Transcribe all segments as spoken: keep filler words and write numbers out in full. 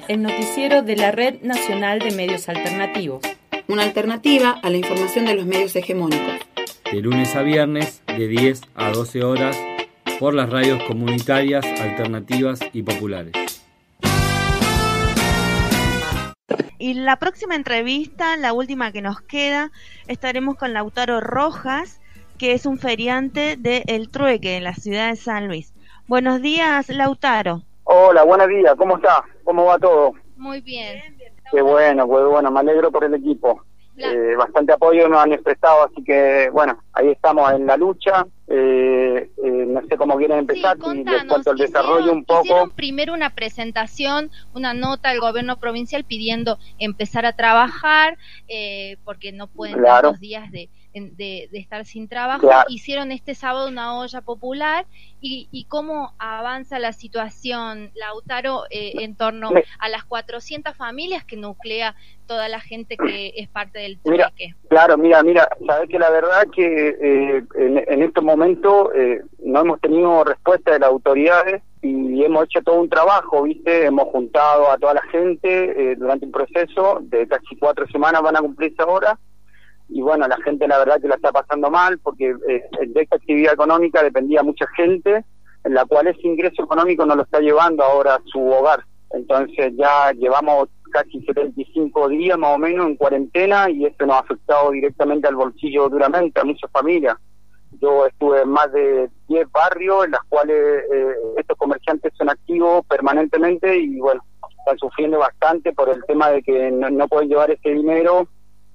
el noticiero de la Red Nacional de Medios Alternativos. Una alternativa a la información de los medios hegemónicos. De lunes a viernes, de diez a doce horas, por las radios comunitarias, alternativas y populares. Y la próxima entrevista, la última que nos queda, estaremos con Lautaro Rojas, que es un feriante de El Trueque, en la ciudad de San Luis. Buenos días, Lautaro. Hola, buenos días, ¿cómo está? ¿Cómo va todo? Muy bien. Qué bueno, pues bueno, me alegro por el equipo. Eh, bastante apoyo nos han prestado, así que bueno, ahí estamos en la lucha. Eh, eh, no sé cómo quieren empezar, sí, y les cuento el desarrollo hicieron, un poco. Hicieron primero una presentación, una nota al gobierno provincial pidiendo empezar a trabajar, eh, porque no pueden claro. tantos días de, de, de estar sin trabajo. Claro. Hicieron este sábado una olla popular. Y, y cómo avanza la situación, Lautaro, eh, en torno a las cuatrocientas familias que nuclea toda la gente que es parte del Trueque. Mira, claro, mira, mira, sabes que la verdad que eh, en, en estos momentos eh, no hemos tenido respuesta de las autoridades y hemos hecho todo un trabajo, ¿viste? Hemos juntado a toda la gente eh, durante un proceso de casi cuatro semanas, van a cumplirse ahora. Y bueno, la gente la verdad que la está pasando mal porque eh, de esta actividad económica dependía mucha gente, en la cual ese ingreso económico no lo está llevando ahora a su hogar. Entonces ya llevamos casi setenta y cinco días más o menos en cuarentena y esto nos ha afectado directamente al bolsillo duramente, a muchas familias. Yo estuve en más de diez barrios en los cuales eh, estos comerciantes son activos permanentemente y bueno, están sufriendo bastante por el tema de que no, no pueden llevar ese dinero.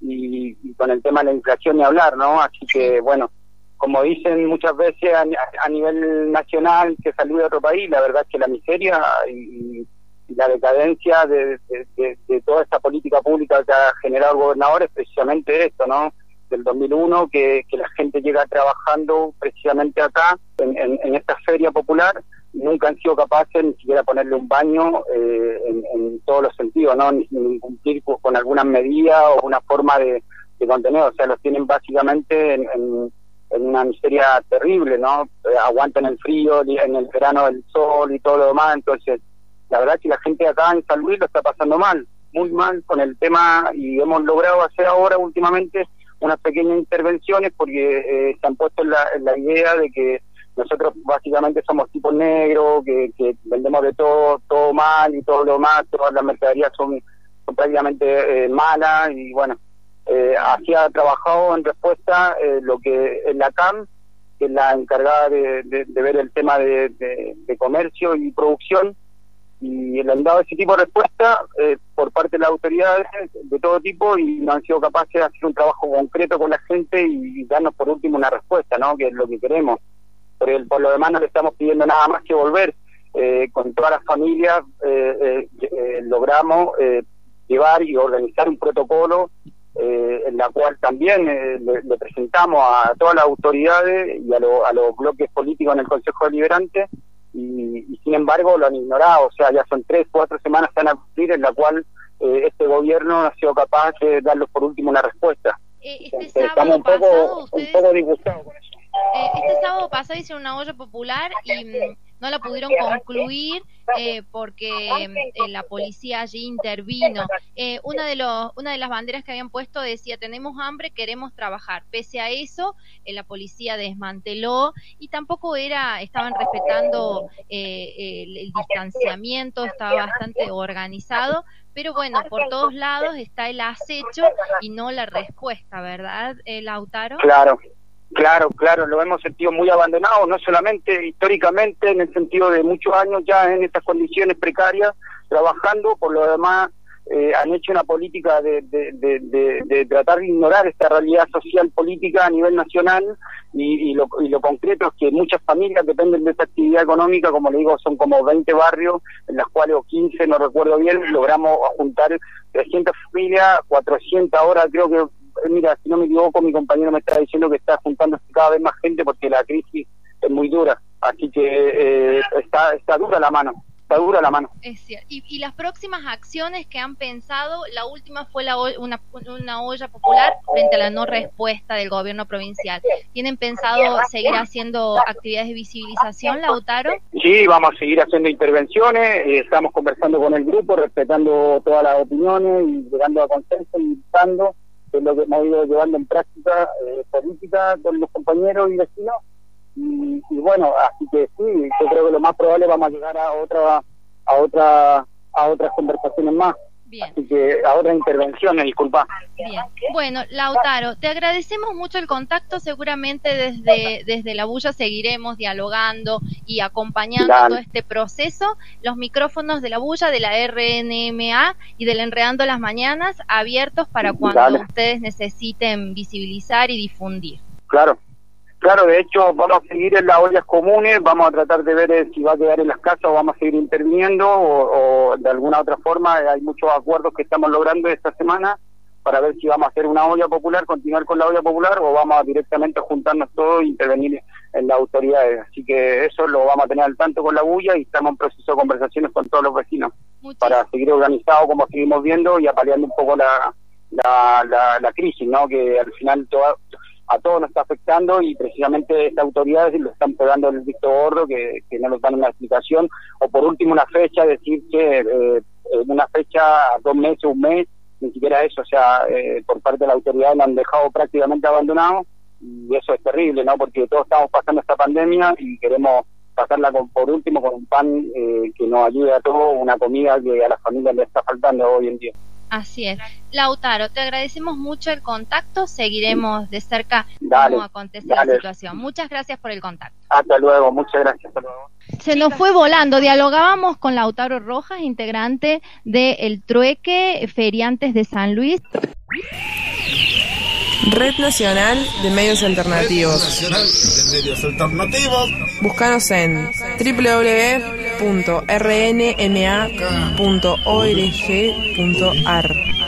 Y, y con el tema de la inflación ni hablar, ¿no? Así que, bueno, como dicen muchas veces a, a nivel nacional que salude a otro país, la verdad es que la miseria y, y la decadencia de, de, de, de toda esta política pública que ha generado el gobernador es precisamente esto, ¿no? Del dos mil uno, que, que la gente llega trabajando precisamente acá, en, en, en esta feria popular, nunca han sido capaces ni siquiera ponerle un baño eh, en, en todos los sentidos, ¿no? Ni, ni cumplir con algunas medidas o una forma de, de contener, o sea, los tienen básicamente en, en, en una miseria terrible, ¿no? Eh, aguantan el frío, en el verano el sol y todo lo demás, entonces la verdad es que la gente acá en San Luis lo está pasando mal, muy mal con el tema y hemos logrado hacer ahora últimamente unas pequeñas intervenciones porque eh, se han puesto en la, en la idea de que nosotros básicamente somos tipos negros, que, que vendemos de todo, todo mal y todo lo más, todas las mercaderías son, son prácticamente eh, malas y bueno, eh, así ha trabajado en respuesta eh, lo que es la C A M, que es la encargada de, de, de ver el tema de, de, de comercio y producción, y le han dado ese tipo de respuesta eh, por parte de las autoridades de todo tipo y no han sido capaces de hacer un trabajo concreto con la gente y, y darnos por último una respuesta, ¿no? Que es lo que queremos. Por, el, por lo demás no le estamos pidiendo nada más que volver. Eh, con todas las familias eh, eh, eh, logramos eh, llevar y organizar un protocolo eh, en la cual también eh, le, le presentamos a todas las autoridades y a, lo, a los bloques políticos en el Consejo Deliberante y, y sin embargo lo han ignorado. O sea, ya son tres, cuatro semanas que van a cumplir en la cual eh, este gobierno no ha sido capaz de darles por último una respuesta. Eh, este Entonces, estamos un pasado, poco, ustedes... un poco disgustados con eso. Eh, este sábado pasado hicieron una olla popular y mm, no la pudieron concluir eh, porque eh, la policía allí intervino. Eh, una de los, una de las banderas que habían puesto decía: tenemos hambre, queremos trabajar. Pese a eso, eh, la policía desmanteló y tampoco era, estaban respetando eh, el, el distanciamiento, estaba bastante organizado. Pero bueno, por todos lados está el acecho y no la respuesta, ¿verdad, eh, Lautaro? Claro. Claro, claro, lo hemos sentido muy abandonado, no solamente históricamente, en el sentido de muchos años ya en estas condiciones precarias, trabajando, por lo demás eh, han hecho una política de, de, de, de, de tratar de ignorar esta realidad social política a nivel nacional y, y, lo, y lo concreto es que muchas familias dependen de esta actividad económica, como le digo, son como veinte barrios, en las cuales, o quince, no recuerdo bien, logramos juntar trescientas familias, cuatrocientas ahora creo que. Mira, si no me equivoco, mi compañero me está diciendo que está juntándose cada vez más gente porque la crisis es muy dura, así que eh, está está dura la mano. está dura la mano. Es cierto. Y, y las próximas acciones que han pensado, la última fue la o- una, una olla popular frente a la no respuesta del gobierno provincial. ¿Tienen pensado seguir haciendo actividades de visibilización, Lautaro? Sí, vamos a seguir haciendo intervenciones, eh, estamos conversando con el grupo, respetando todas las opiniones y llegando a consenso y buscando, que es lo que hemos ido llevando en práctica eh, política con los compañeros y vecinos. Y, y bueno, así que sí, yo creo que lo más probable vamos a llegar a otra, a otra, a otras conversaciones más. Bien. Así que a otras intervenciones, disculpa. Bien. Bueno, Lautaro, te agradecemos mucho el contacto. Seguramente desde, desde la bulla seguiremos dialogando y acompañando Dale. todo este proceso. Los micrófonos de la bulla, de la R N M A y del Enredando las Mañanas abiertos para cuando Dale. ustedes necesiten visibilizar y difundir. Claro. Claro, de hecho vamos a seguir en las ollas comunes, vamos a tratar de ver eh, si va a quedar en las casas o vamos a seguir interviniendo o, o de alguna otra forma. Eh, hay muchos acuerdos que estamos logrando esta semana para ver si vamos a hacer una olla popular, continuar con la olla popular o vamos a directamente juntarnos todos e intervenir en las autoridades. Así que eso lo vamos a tener al tanto con la bulla y estamos en proceso de conversaciones con todos los vecinos Muchis- para seguir organizados como seguimos viendo y apaleando un poco la, la, la, la crisis, ¿no? Que al final toda... a todos nos está afectando y precisamente estas autoridades lo están pegando en el visto gordo, que, que no nos dan una explicación, o por último una fecha, decir que eh, una fecha, dos meses, un mes, ni siquiera eso, o sea, eh, por parte de la autoridad nos han dejado prácticamente abandonados y eso es terrible, ¿no? Porque todos estamos pasando esta pandemia y queremos pasarla con, por último con un pan eh, que nos ayude a todos, una comida que a las familias les está faltando hoy en día. Así es. Lautaro, te agradecemos mucho el contacto. Seguiremos de cerca Dale, cómo acontece dale. la situación. Muchas gracias por el contacto. Hasta luego, muchas gracias. Hasta luego. Se nos fue volando. Dialogábamos con Lautaro Rojas, integrante de El Trueque, Feriantes de San Luis. Red Nacional de Medios Alternativos. Nacional de Medios Alternativos. Búscanos en doble u doble u doble u punto r n m a punto org punto a r.